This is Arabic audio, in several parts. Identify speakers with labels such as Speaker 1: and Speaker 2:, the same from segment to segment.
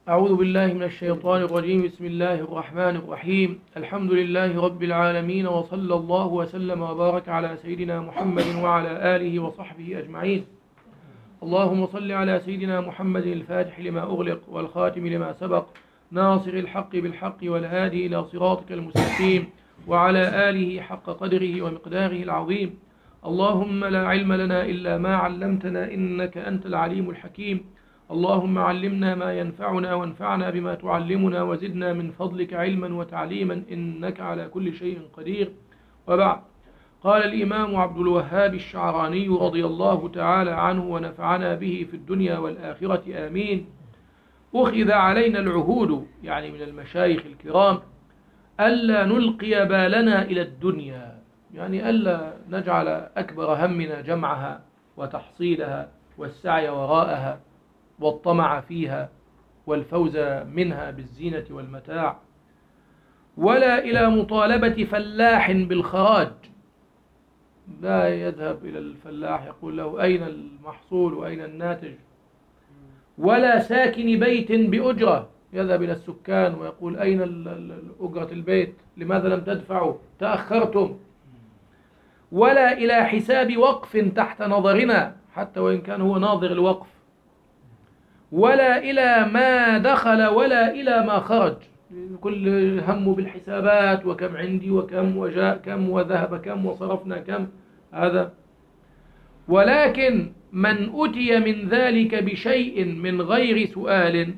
Speaker 1: أعوذ بالله من الشيطان الرجيم. بسم الله الرحمن الرحيم. الحمد لله رب العالمين، وصلى الله وسلم وبارك على سيدنا محمد وعلى آله وصحبه أجمعين. اللهم صل على سيدنا محمد الفاتح لما أغلق والخاتم لما سبق، ناصر الحق بالحق والهادي إلى صراطك المستقيم، وعلى آله حق قدره ومقداره العظيم. اللهم لا علم لنا إلا ما علمتنا، إنك أنت العليم الحكيم. اللهم علمنا ما ينفعنا وانفعنا بما تعلمنا، وزدنا من فضلك علما وتعليما، إنك على كل شيء قدير. وبعد، قال الإمام عبد الوهاب الشعراني رضي الله تعالى عنه ونفعنا به في الدنيا والآخرة آمين: أخذ علينا العهود، يعني من المشايخ الكرام، ألا نلقي بالنا إلى الدنيا، يعني ألا نجعل أكبر همنا جمعها وتحصيلها والسعي وراءها والطمع فيها والفوز منها بالزينة والمتاع، ولا إلى مطالبة فلاح بالخراج. لا يذهب إلى الفلاح يقول له أين المحصول وأين الناتج، ولا ساكن بيت بأجرة يذهب إلى السكان ويقول أين أجرة البيت، لماذا لم تدفعوا، تأخرتم، ولا إلى حساب وقف تحت نظرنا حتى وإن كان هو ناظر الوقف، ولا إلى ما دخل ولا إلى ما خرج، كل همه بالحسابات وكم عندي وكم وجاء كم وذهب كم وصرفنا كم، هذا. ولكن من أتي من ذلك بشيء من غير سؤال،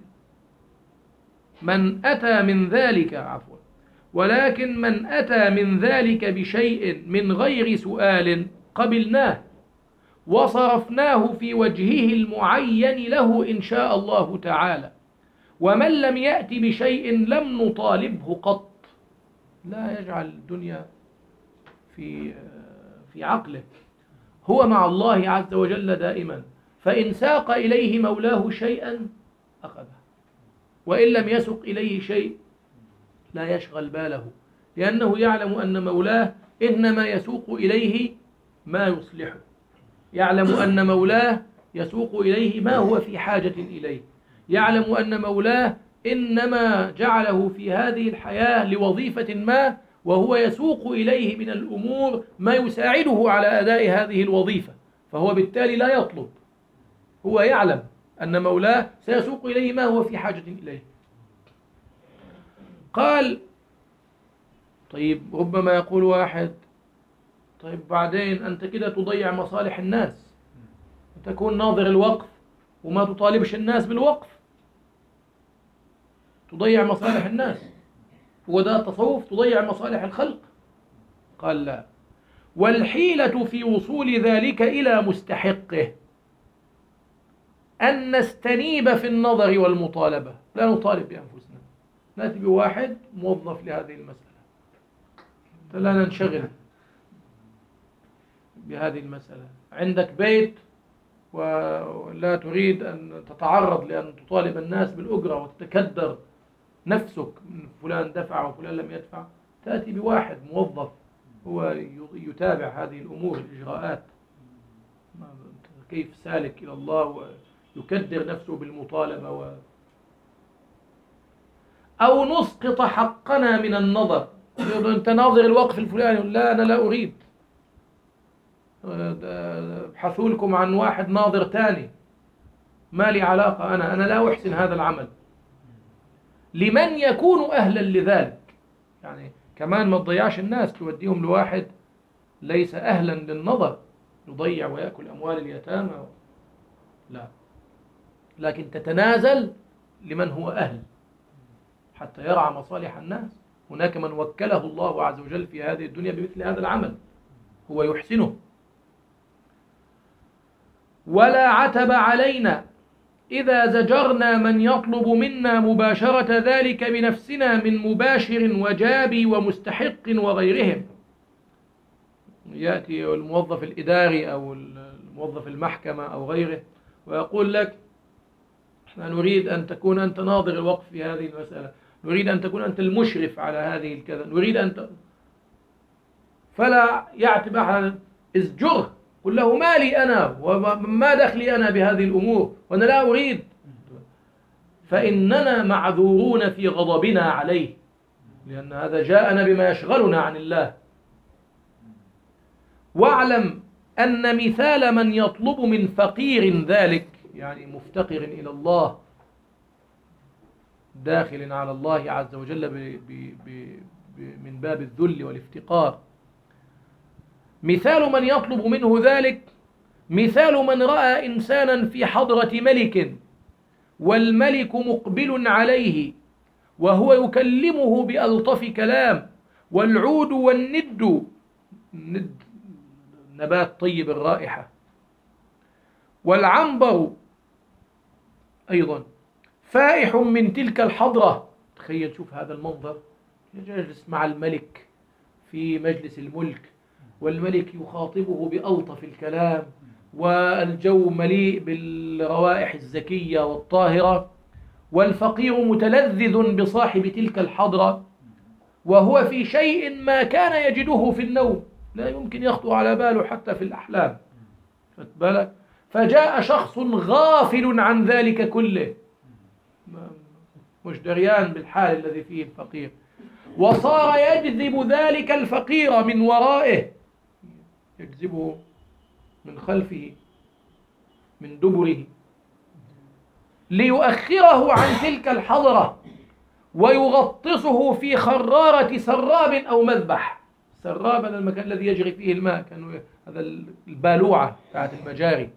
Speaker 1: من أتى من ذلك عفوا ولكن من أتى من ذلك بشيء من غير سؤال قبلناه وصرفناه في وجهه المعين له إن شاء الله تعالى، ومن لم يأتي بشيء لم نطالبه قط. لا يجعل الدنيا في عقله، هو مع الله عز وجل دائما، فإن ساق إليه مولاه شيئا أخذه، وإن لم يسق إليه شيء لا يشغل باله، لأنه يعلم أن مولاه إنما يسوق إليه ما يصلحه، يعلم أن مولاه يسوق إليه ما هو في حاجة إليه، يعلم أن مولاه إنما جعله في هذه الحياة لوظيفة ما، وهو يسوق إليه من الأمور ما يساعده على أداء هذه الوظيفة، فهو بالتالي لا يطلب، هو يعلم أن مولاه سيسوق إليه ما هو في حاجة إليه. قال: طيب ربما يقول واحد: طيب بعدين أنت كده تضيع مصالح الناس، تكون ناظر الوقف وما تطالبش الناس بالوقف، تضيع مصالح الناس، هو ده التصوف؟ تضيع مصالح الخلق؟ قال: لا، والحيلة في وصول ذلك إلى مستحقه أن نستنيب في النظر والمطالبة، لا نطالب بأنفسنا، نأتي بواحد موظف لهذه المسألة، لا ننشغل بهذه المسألة. عندك بيت ولا تريد أن تتعرض لأن تطالب الناس بالأجرة وتتكدر نفسك من فلان دفع وفلان لم يدفع، تأتي بواحد موظف هو يتابع هذه الأمور الإجراءات، كيف سالك إلى الله ويكدر نفسه بالمطالبة أو نسقط حقنا من النظر، أنت ناظر الوقف الفلاني، لا أنا لا أريد، ابحثوا لكم عن واحد ناظر تاني، ما لي علاقة، أنا لا أحسن هذا العمل، لمن يكون أهلا لذلك. يعني كمان ما تضيعش الناس توديهم لواحد ليس أهلا للنظر يضيع ويأكل أموال اليتامى، لا، لكن تتنازل لمن هو أهل حتى يرعى مصالح الناس. هناك من وكله الله عز وجل في هذه الدنيا بمثل هذا العمل، هو يحسنه. ولا عتب علينا إذا زجرنا من يطلب منا مباشرة ذلك بنفسنا من مباشر وجابي ومستحق وغيرهم. يأتي الموظف الإداري أو الموظف المحكمة أو غيره ويقول لك: احنا نريد أن تكون أنت ناظر الوقف في هذه المسألة، نريد أن تكون أنت المشرف على هذه الكذا، نريد أن فلا يعتب أحد، ازجره، قل له: ما لي أنا وما دخلي أنا بهذه الأمور وأنا لا أريد. فإننا معذورون في غضبنا عليه، لأن هذا جاءنا بما يشغلنا عن الله. واعلم أن مثال من يطلب من فقير ذلك، يعني مفتقر إلى الله داخل على الله عز وجل من باب الذل والافتقار، مثال من يطلب منه ذلك مثال من رأى إنسانا في حضرة ملك والملك مقبل عليه وهو يكلمه بألطف كلام، والعود والند، نبات طيب الرائحة، والعنبر أيضا فائح من تلك الحضرة. تخيل، شوف هذا المنظر، يجلس مع الملك في مجلس الملك والملك يخاطبه بألطف الكلام والجو مليء بالروائح الزكية والطاهرة، والفقير متلذذ بصاحب تلك الحضرة وهو في شيء ما كان يجده في النوم، لا يمكن يخطر على باله حتى في الأحلام. بالك؟ فجاء شخص غافل عن ذلك كله، مش دريان بالحال الذي فيه الفقير، وصار يجذب ذلك الفقير من ورائه، يجذبه من خلفه من دبره ليؤخره عن تلك الحضرة ويغطسه في خرارة سراب أو مذبح. سراب هذا المكان الذي يجري فيه الماء، كانوا هذا البالوعة بتاعت المجاري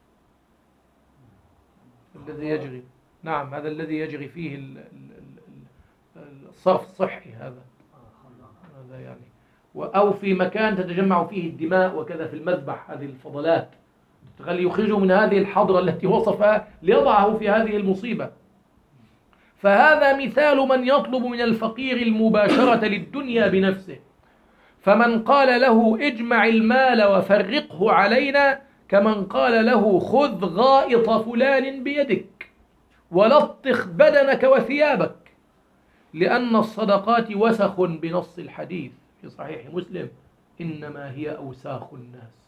Speaker 1: الذي يجري، نعم هذا الذي يجري فيه الصرف الصحي، هذا يعني، أو في مكان تتجمع فيه الدماء وكذا، في المذبح هذه الفضلات تخلي يخرجه من هذه الحضرة التي وصفها ليضعه في هذه المصيبة. فهذا مثال من يطلب من الفقير المباشرة للدنيا بنفسه، فمن قال له اجمع المال وفرقه علينا كمن قال له خذ غائط فلان بيدك ولطخ بدنك وثيابك، لأن الصدقات وسخ بنص الحديث في صحيح مسلم إنما هي أوساخ الناس.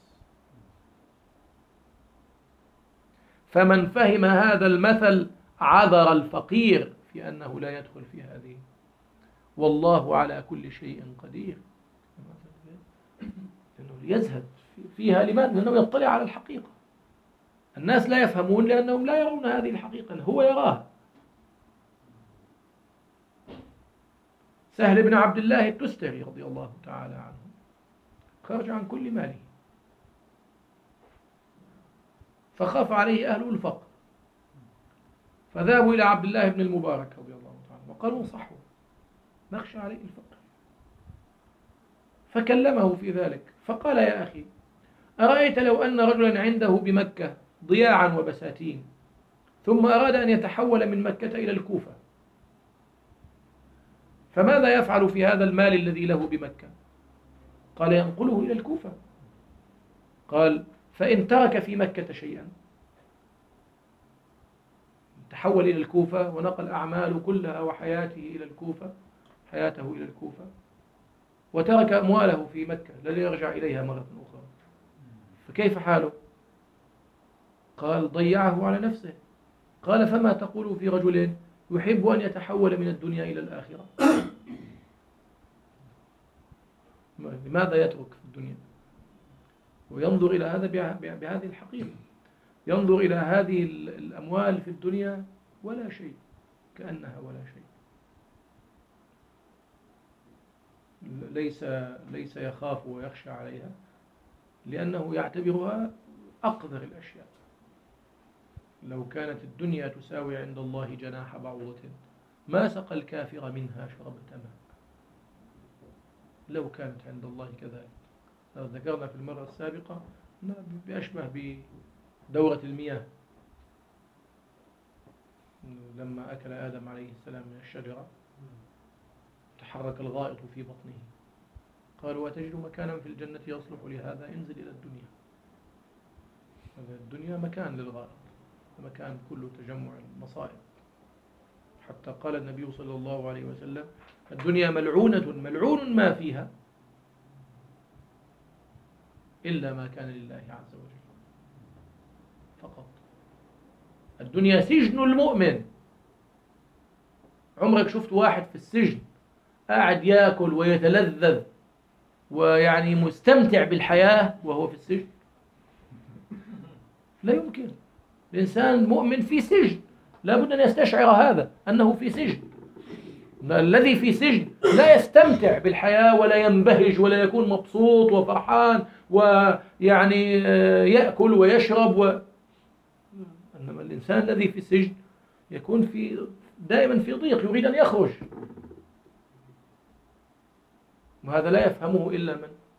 Speaker 1: فمن فهم هذا المثل عذر الفقير في أنه لا يدخل في هذه، والله على كل شيء قدير. أنه يزهد فيها، لماذا؟ لأنه يطلع على الحقيقة. الناس لا يفهمون لأنهم لا يرون هذه الحقيقة، هو يراها. سهل بن عبد الله التستري رضي الله تعالى عنه خرج عن كل ماله، فخاف عليه أهله الفقر، فذهبوا إلى عبد الله بن المبارك رضي الله تعالى وقالوا انصحوا، نخشى عليه الفقر. فكلمه في ذلك فقال يا أخي، أرأيت لو أن رجلا عنده بمكة ضياعا وبساتين ثم أراد أن يتحول من مكة إلى الكوفة، فماذا يفعل في هذا المال الذي له بمكة؟ قال ينقله إلى الكوفة. قال فإن ترك في مكة شيئا، تحول إلى الكوفة ونقل أعماله كلها وحياته إلى الكوفة، حياته إلى الكوفة، وترك أمواله في مكة لن يرجع إليها مرة أخرى، فكيف حاله؟ قال ضيعه على نفسه. قال فما تقول في رجل يحب أن يتحول من الدنيا إلى الآخرة؟ لماذا يترك في الدنيا وينظر إلى هذا بهذه الحقيقة؟ ينظر إلى هذه الأموال في الدنيا ولا شيء، كأنها ولا شيء، ليس يخاف ويخشى عليها، لأنه يعتبرها أقذر الأشياء. لو كانت الدنيا تساوي عند الله جناح بعوضة ما سقى الكافر منها شربة ماء، لو كانت عند الله كذلك. ذكرنا في المرة السابقة بأشبه بدورة المياه، لما أكل آدم عليه السلام من الشجرة تحرك الغائط في بطنه، قالوا وتجد مكانا في الجنة يصلح لهذا، انزل إلى الدنيا. الدنيا مكان للغائط، مكان كله تجمع المصائب، حتى قال النبي صلى الله عليه وسلم الدنيا ملعونة ملعون ما فيها إلا ما كان لله عز وجل فقط. الدنيا سجن المؤمن عمرك شفت واحد في السجن قاعد ياكل ويتلذذ ويعني مستمتع بالحياة وهو في السجن؟ لا يمكن. الإنسان مؤمن في سجن لابد أن يستشعر هذا، أنه في سجن. الذي في سجن لا يستمتع بالحياة ولا ينبهج ولا يكون مبسوط وفرحان ويعني يأكل ويشرب إنما الإنسان الذي في السجن يكون دائما في ضيق، يريد أن يخرج. وهذا لا يفهمه إلا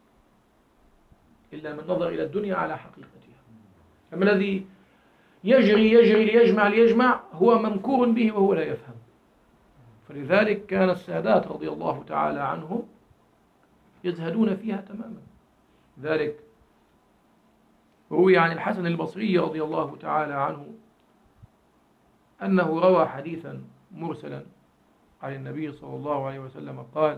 Speaker 1: من نظر إلى الدنيا على حقيقتها. أما الذي يجري ليجمع هو ممكور به وهو لا يفهم. فلذلك كان السادات رضي الله تعالى عنهم يزهدون فيها تماما. ذلك روي عن الحسن البصري رضي الله تعالى عنه أنه روى حديثا مرسلا عن النبي صلى الله عليه وسلم قال: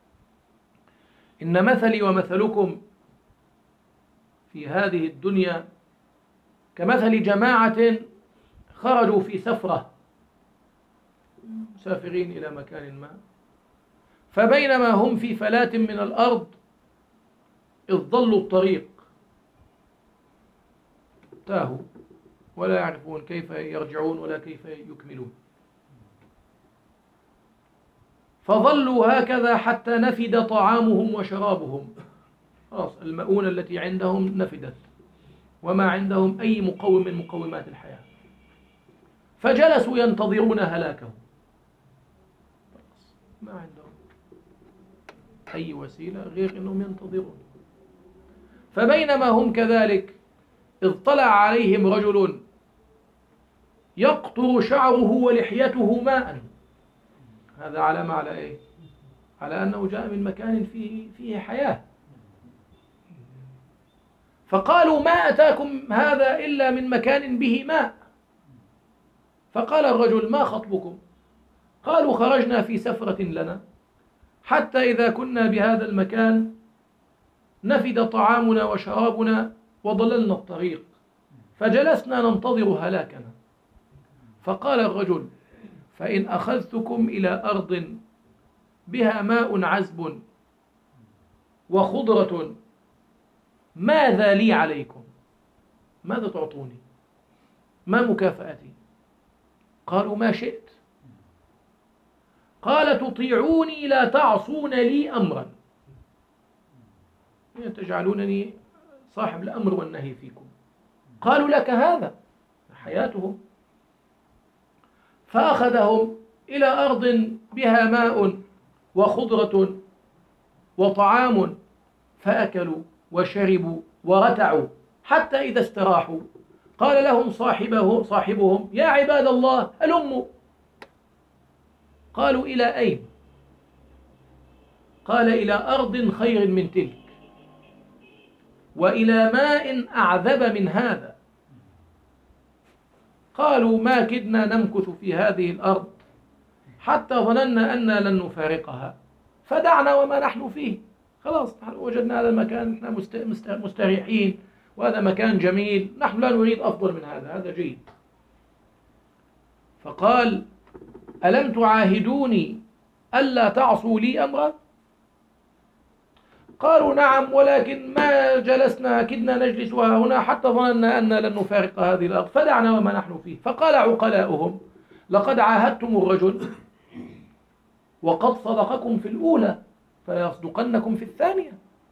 Speaker 1: إن مثلي ومثلكم في هذه الدنيا كمثل جماعة خرجوا في سفرة، مسافرين إلى مكان ما، فبينما هم في فلاة من الأرض إذ ضلوا الطريق، تاهوا ولا يعرفون كيف يرجعون ولا كيف يكملون، فظلوا هكذا حتى نفد طعامهم وشرابهم. خلاص المؤونة التي عندهم نفدت وما عندهم أي مقوم من مقومات الحياة، فجلسوا ينتظرون هلاكهم. ما عندهم أي وسيلة غير أنهم ينتظرون. فبينما هم كذلك إذ طلع عليهم رجل يقطر شعره ولحيته ماء. هذا علامة على إيه؟ على أنه جاء من مكان فيه حياة. فقالوا: ما أتاكم هذا إلا من مكان به ماء. فقال الرجل: ما خطبكم؟ قالوا: خرجنا في سفرة لنا حتى إذا كنا بهذا المكان نفد طعامنا وشرابنا وضللنا الطريق فجلسنا ننتظر هلاكنا. فقال الرجل: فإن أخذتكم إلى أرض بها ماء عذب وخضرة ماذا لي عليكم؟ ماذا تعطوني؟ ما مكافأتي؟ قالوا: ما شئت. قال: تطيعوني لا تعصون لي أمرا، تجعلونني صاحب الأمر والنهي فيكم. قالوا: لك هذا، حياتهم. فأخذهم إلى أرض بها ماء وخضرة وطعام، فأكلوا وشربوا ورتعوا حتى إذا استراحوا قال لهم صاحبهم: يا عباد الله هلموا. قالوا: إلى أين؟ قال: إلى أرض خير من تلك وإلى ماء أعذب من هذا. قالوا: ما كدنا نمكث في هذه الأرض حتى ظننا أننا لن نفارقها فدعنا وما نحن فيه. خلاص وجدنا هذا المكان، نحن مستريحين وهذا مكان جميل، نحن لا نريد أفضل من هذا، هذا جيد. فقال: ألم تعاهدوني ألا تعصوا لي أمرا؟ قالوا: نعم، ولكن ما جلسنا كدنا نجلس هنا حتى ظننا أننا لن نفارق هذه الأرض فدعنا وما نحن فيه. فقال عقلاؤهم: لقد عاهدتم الرجل وقد صدقكم في الأولى فيصدقنكم في الثانية.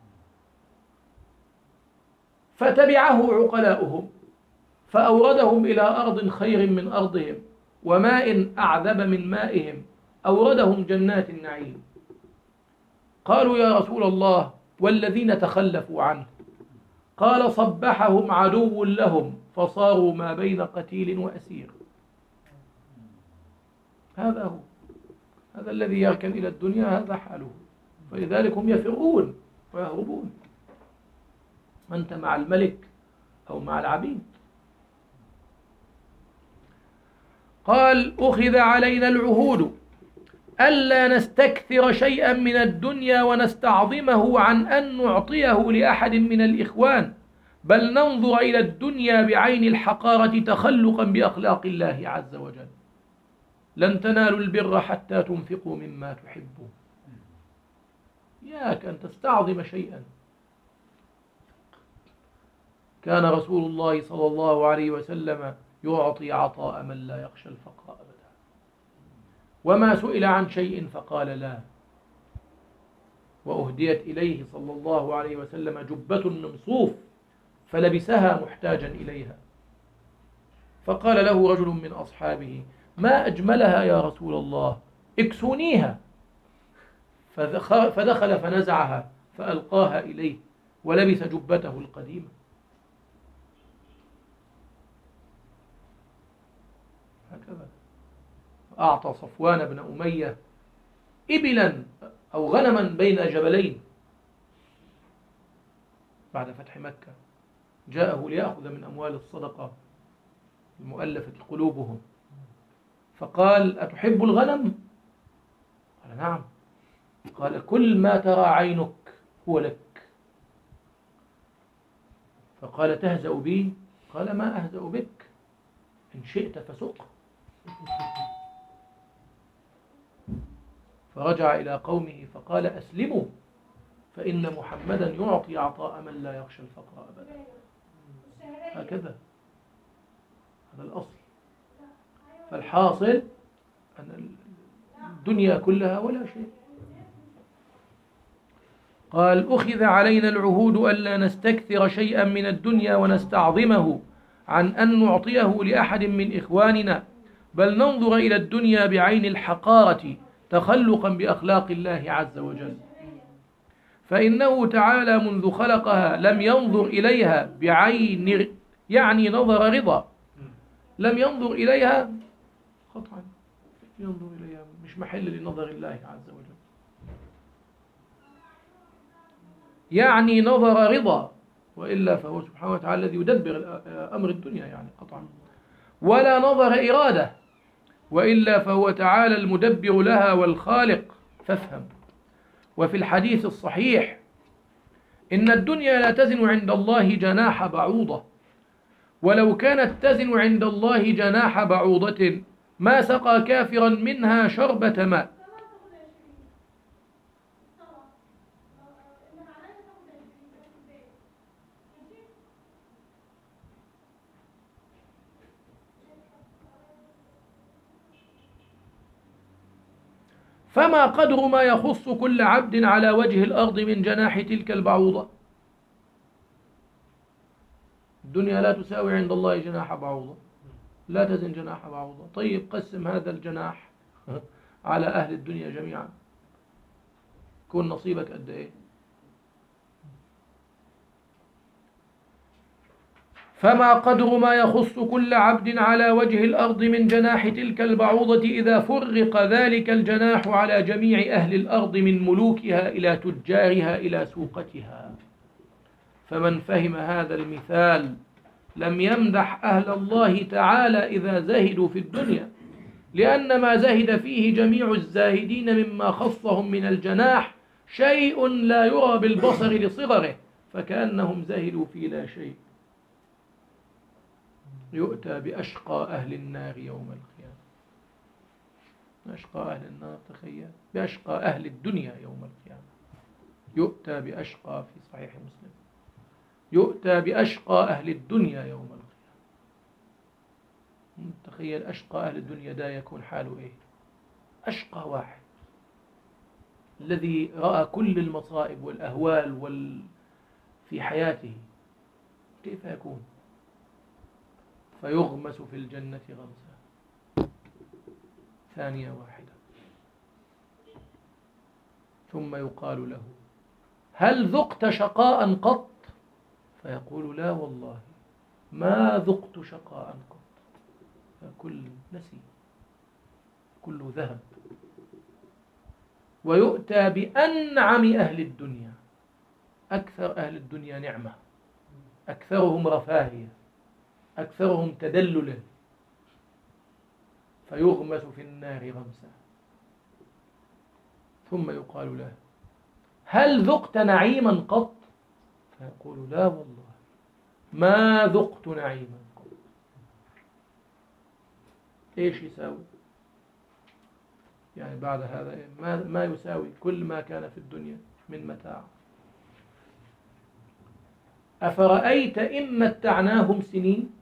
Speaker 1: فتبعه عقلاؤهم فأوردهم إلى أرض خير من أرضهم وماء أعذب من مائهم، أوردهم جنات النعيم. قالوا: يا رسول الله والذين تخلفوا عنه؟ قال: صبحهم عدو لهم فصاروا ما بين قتيل وأسير. هذا هو، هذا الذي يركن إلى الدنيا هذا حاله، فلذلك هم يفرون ويهربون. أنت مع الملك أو مع العبيد. قال: أخذ علينا العهود ألا نستكثر شيئا من الدنيا ونستعظمه عن أن نعطيه لأحد من الإخوان، بل ننظر إلى الدنيا بعين الحقارة تخلقا بأخلاق الله عز وجل. لن تنالوا البر حتى تنفقوا مما تحبون. إياك أن تستعظم شيئا. كان رسول الله صلى الله عليه وسلم يعطي عطاء من لا يخشى الفقر أبدا، وما سئل عن شيء فقال لا. وأهديت إليه صلى الله عليه وسلم جبة من صوف فلبسها محتاجا إليها، فقال له رجل من أصحابه: ما أجملها يا رسول الله، اكسونيها. فدخل فنزعها فألقاها إليه ولبس جبته القديمة. هكذا أعطى صفوان بن أمية إبلا أو غنما بين جبلين بعد فتح مكة، جاءه ليأخذ من أموال الصدقة المؤلفة قلوبهم، فقال: أتحب الغنم؟ قال: نعم. قال: كل ما ترى عينك هو لك. فقال: تهزأ بي؟ قال: ما أهزأ بك، إن شئت فسق. فرجع إلى قومه فقال: أسلموا، فإن محمدا يعطي عطاء من لا يخشى الفقر أبدا. هكذا، هذا الأصل. فالحاصل أن الدنيا كلها ولا شيء. قال: أخذ علينا العهود ألا نستكثر شيئا من الدنيا ونستعظمه عن أن نعطيه لأحد من إخواننا، بل ننظر إلى الدنيا بعين الحقارة تخلقا بأخلاق الله عز وجل، فإنه تعالى منذ خلقها لم ينظر إليها بعين، يعني نظر رضا، لم ينظر إليها قطعا، ينظر إليها مش محل لنظر الله عز وجل، يعني نظر رضا، وإلا فهو سبحانه وتعالى الذي يدبر أمر الدنيا يعني قطعا، ولا نظر إرادة، وإلا فهو تعالى المدبر لها والخالق. فافهم. وفي الحديث الصحيح: إن الدنيا لا تزن عند الله جناح بعوضة، ولو كانت تزن عند الله جناح بعوضة ما سقى كافرا منها شربة ماء. فما قدر ما يخص كل عبد على وجه الأرض من جناح تلك البعوضة؟ الدنيا لا تساوي عند الله جناح بعوضة، لا تزن جناح بعوضة. طيب قسم هذا الجناح على أهل الدنيا جميعا، كون نصيبك قد إيه؟ فما قدر ما يخص كل عبد على وجه الأرض من جناح تلك البعوضة إذا فرق ذلك الجناح على جميع أهل الأرض من ملوكها إلى تجارها إلى سوقتها. فمن فهم هذا المثال لم يمدح أهل الله تعالى إذا زهدوا في الدنيا، لأن ما زهد فيه جميع الزاهدين مما خصهم من الجناح شيء لا يرى بالبصر لصغره، فكأنهم زهدوا في لا شيء. يؤتى بأشقى أهل النار يوم القيامة. أشقى أهل النار، تخيل، بأشقى أهل الدنيا يوم القيامة. يؤتى بأشقى، في صحيح مسلم، يؤتى بأشقى أهل الدنيا يوم القيامة. تخيل أشقى أهل الدنيا ده يكون حاله إيه؟ أشقى واحد الذي رأى كل المصائب والأهوال في حياته، كيف يكون؟ فيغمس في الجنة غمسة، ثانية واحدة، ثم يقال له: هل ذقت شقاء قط؟ فيقول: لا والله ما ذقت شقاء قط. فكل نسي، كله ذهب. ويؤتى بأنعم أهل الدنيا، أكثر أهل الدنيا نعمة، أكثرهم رفاهية، أكثرهم تدللا، فيغمس في النار غمسا، ثم يقال له: هل ذقت نعيما قط؟ فيقول: لا والله ما ذقت نعيما قط. إيش يساوي؟ يعني بعد هذا ما يساوي كل ما كان في الدنيا من متاع. أفرأيت إن متعناهم سنين.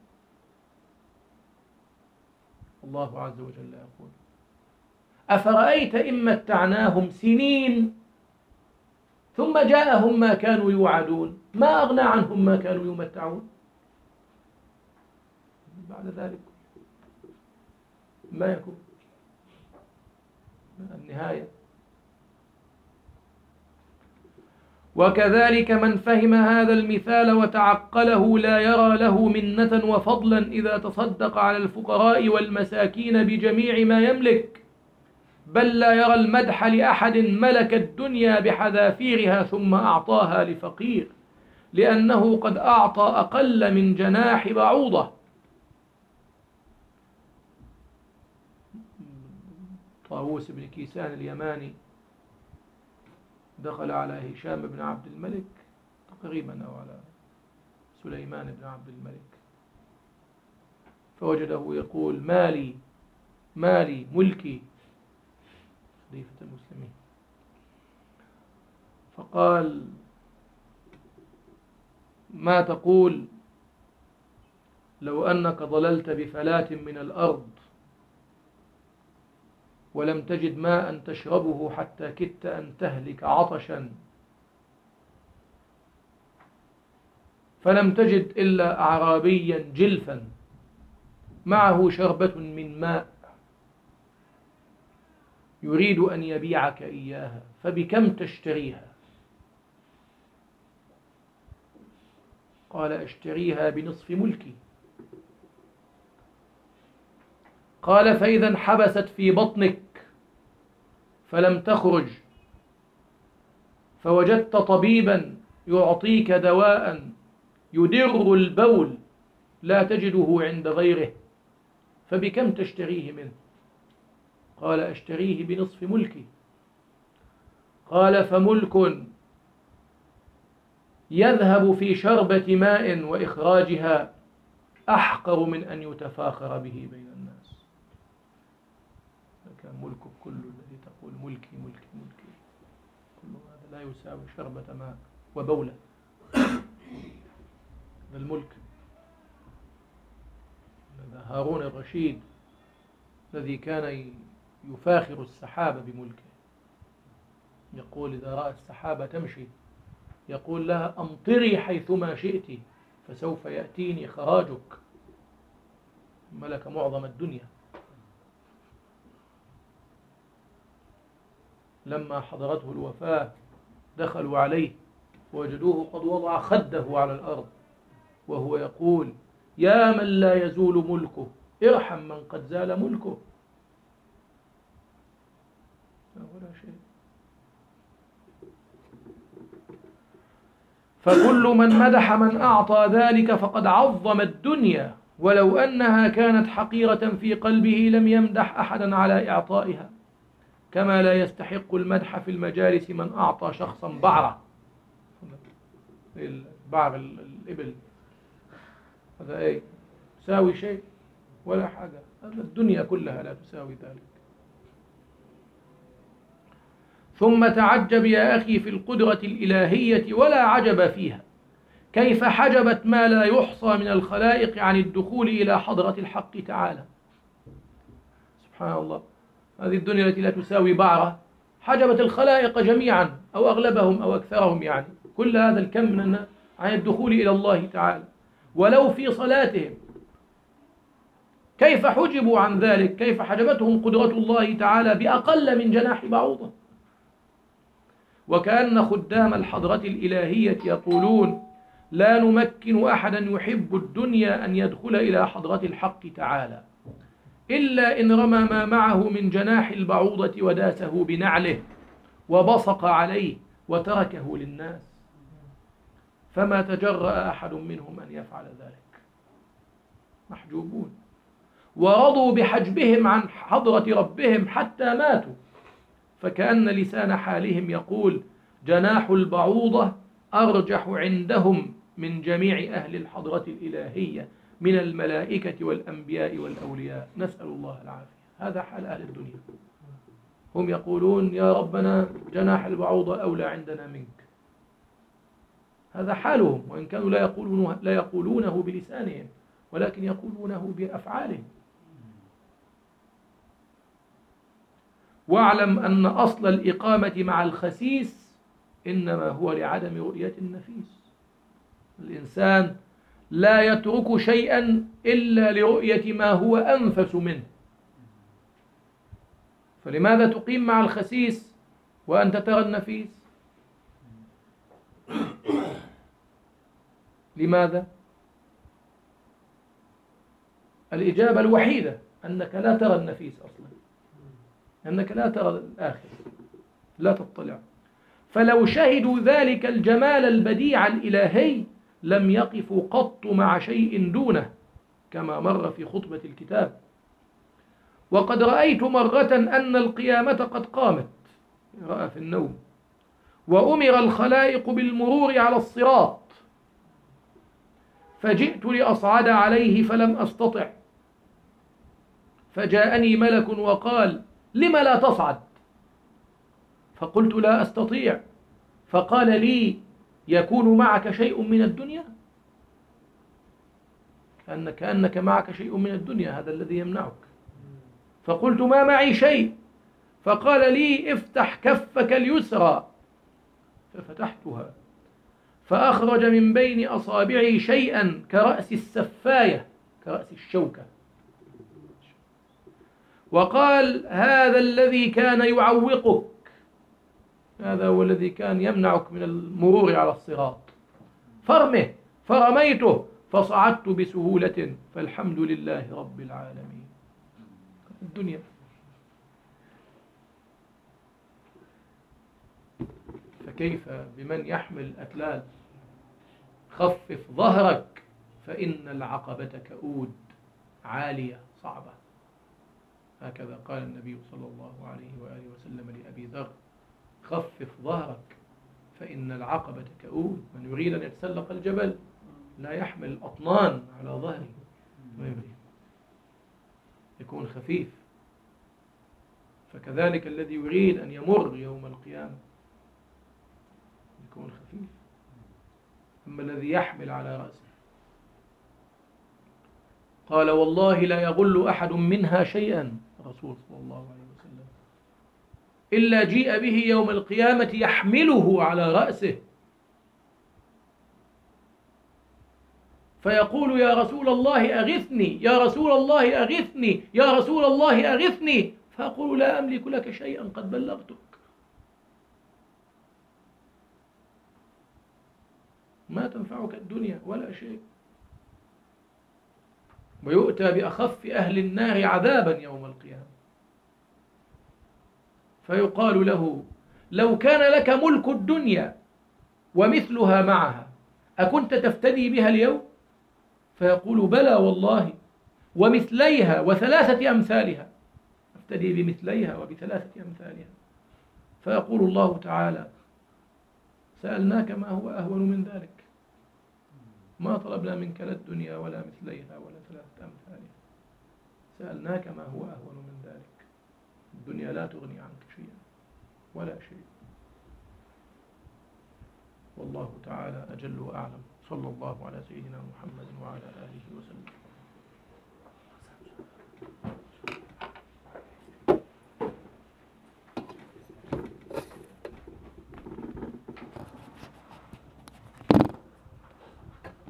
Speaker 1: الله عز وجل يقول أفرأيت إن متعناهم سنين ثم جاءهم ما كانوا يوعدون ما أغنى عنهم ما كانوا يمتعون. بعد ذلك ما يكون النهاية. وكذلك من فهم هذا المثال وتعقله لا يرى له منة وفضلا إذا تصدق على الفقراء والمساكين بجميع ما يملك، بل لا يرى المدح لأحد ملك الدنيا بحذافيرها ثم أعطاها لفقير، لأنه قد أعطى أقل من جناح بعوضة. طاووس بن كيسان اليماني دخل على هشام بن عبد الملك تقريبا أو على سليمان بن عبد الملك، فوجده يقول مالي مالي ملكي، خليفة المسلمين. فقال ما تقول لو أنك ضللت بفلاة من الأرض ولم تجد ماء تشربه حتى كدت أن تهلك عطشا، فلم تجد إلا أعرابيا جلفا معه شربة من ماء يريد أن يبيعك إياها، فبكم تشتريها؟ قال أشتريها بنصف ملكي. قال فإذا انحبست في بطنك فلم تخرج فوجدت طبيبا يعطيك دواء يدر البول لا تجده عند غيره، فبكم تشتريه منه؟ قال أشتريه بنصف ملكي. قال فملك يذهب في شربة ماء وإخراجها أحقر من أن يتفاخر به بين الناس. كان ملكك كله الذي تقول ملكي ملكي ملكي، كل هذا لا يساوي شربة ماء وبولة. الملك هارون الرشيد الذي كان يفاخر السحابة بملكه، يقول إذا رأى السحابة تمشي يقول لها أمطري حيثما شئت فسوف يأتيني خراجك. ملك معظم الدنيا. لما حضرته الوفاة دخلوا عليه ووجدوه قد وضع خده على الأرض وهو يقول يا من لا يزول ملكه ارحم من قد زال ملكه. ولا شيء. فكل من مدح من أعطى ذلك فقد عظم الدنيا، ولو أنها كانت حقيرة في قلبه لم يمدح أحدا على إعطائها، كما لا يستحق المدح في المجالس من أعطى شخصا بعرة. بعر الإبل هذا إيه؟ تساوي شيء ولا حاجة. الدنيا كلها لا تساوي ذلك. ثم تعجب يا أخي في القدرة الإلهية ولا عجب فيها، كيف حجبت ما لا يحصى من الخلائق عن الدخول إلى حضرة الحق تعالى. سبحان الله. هذه الدنيا التي لا تساوي بعرة حجبت الخلائق جميعا أو أغلبهم أو أكثرهم، يعني كل هذا الكم من الناس عن الدخول إلى الله تعالى ولو في صلاتهم. كيف حجبوا عن ذلك؟ كيف حجبتهم قدرة الله تعالى بأقل من جناح بعوضة؟ وكأن خدام الحضرة الإلهية يقولون لا نمكن أحدا يحب الدنيا أن يدخل إلى حضرة الحق تعالى إلا إن رمى ما معه من جناح البعوضة وداسه بنعله وبصق عليه وتركه للناس، فما تجرأ أحد منهم أن يفعل ذلك. محجوبون. ورضوا بحجبهم عن حضرة ربهم حتى ماتوا، فكأن لسان حالهم يقول جناح البعوضة أرجح عندهم من جميع أهل الحضرة الإلهية من الملائكة والأنبياء والأولياء. نسأل الله العافية. هذا حال أهل الدنيا. هم يقولون يا ربنا جناح البعوضة أولى عندنا منك. هذا حالهم، وإن كانوا لا يقولونه بلسانهم، ولكن يقولونه بأفعالهم. واعلم أن أصل الإقامة مع الخسيس إنما هو لعدم رؤية النفيس. الإنسان لا يترك شيئا إلا لرؤية ما هو أنفس منه. فلماذا تقيم مع الخسيس وأنت ترى النفيس؟ لماذا؟ الإجابة الوحيدة أنك لا ترى النفيس أصلا، أنك لا ترى الآخر، لا تطلع. فلو شهدوا ذلك الجمال البديع الإلهي لم يقفوا قط مع شيء دونه، كما مر في خطبة الكتاب. وقد رأيت مرة أن القيامة قد قامت، رأى في النوم، وأمر الخلائق بالمرور على الصراط، فجئت لأصعد عليه فلم أستطع، فجاءني ملك وقال لم لا تصعد؟ فقلت لا أستطيع. فقال لي يكون معك شيء من الدنيا؟ كأنك معك شيء من الدنيا، هذا الذي يمنعك. فقلت ما معي شيء. فقال لي افتح كفك اليسرى. ففتحتها فأخرج من بين أصابعي شيئا كرأس السفاية، كرأس الشوكة، وقال هذا الذي كان يعوقك، هذا هو الذي كان يمنعك من المرور على الصراط، فرمه. فرميته فصعدت بسهولة، فالحمد لله رب العالمين. الدنيا. فكيف بمن يحمل الأكلال؟ خفف ظهرك فإن العقبة كؤود، عالية صعبة. هكذا قال النبي صلى الله عليه وآله وسلم لأبي ذر: خفف ظهرك فإن العقبة كؤود. من يريد أن يتسلق الجبل لا يحمل أطنان على ظهره، يكون خفيف. فكذلك الذي يريد أن يمر يوم القيامة يكون خفيف. أما الذي يحمل على رأسه، قال والله لا يغل أحد منها شيئا، رسول صلى الله عليه وسلم، إلا جيء به يوم القيامة يحمله على رأسه، فيقول يا رسول الله أغثني، يا رسول الله أغثني، يا رسول الله أغثني، فأقول لا أملك لك شيئا قد بلغتك. ما تنفعك الدنيا ولا شيء. ويؤتى بأخف أهل النار عذابا يوم القيامة، فيقال له لو كان لك ملك الدنيا ومثلها معها أكنت تفتدي بها اليوم؟ فيقول بلى والله، ومثليها وثلاثة أمثالها، افتدي بمثليها وبثلاثة أمثالها. فيقول الله تعالى سألناك ما هو أهون من ذلك، ما طلبنا منك لا الدنيا ولا مثليها ولا ثلاثة أمثالها، سألناك ما هو أهون من ذلك. الدنيا لا تغني عنك شيئا ولا شيء. والله تعالى أجل وأعلم. صلى الله على سيدنا محمد وعلى آله وسلم.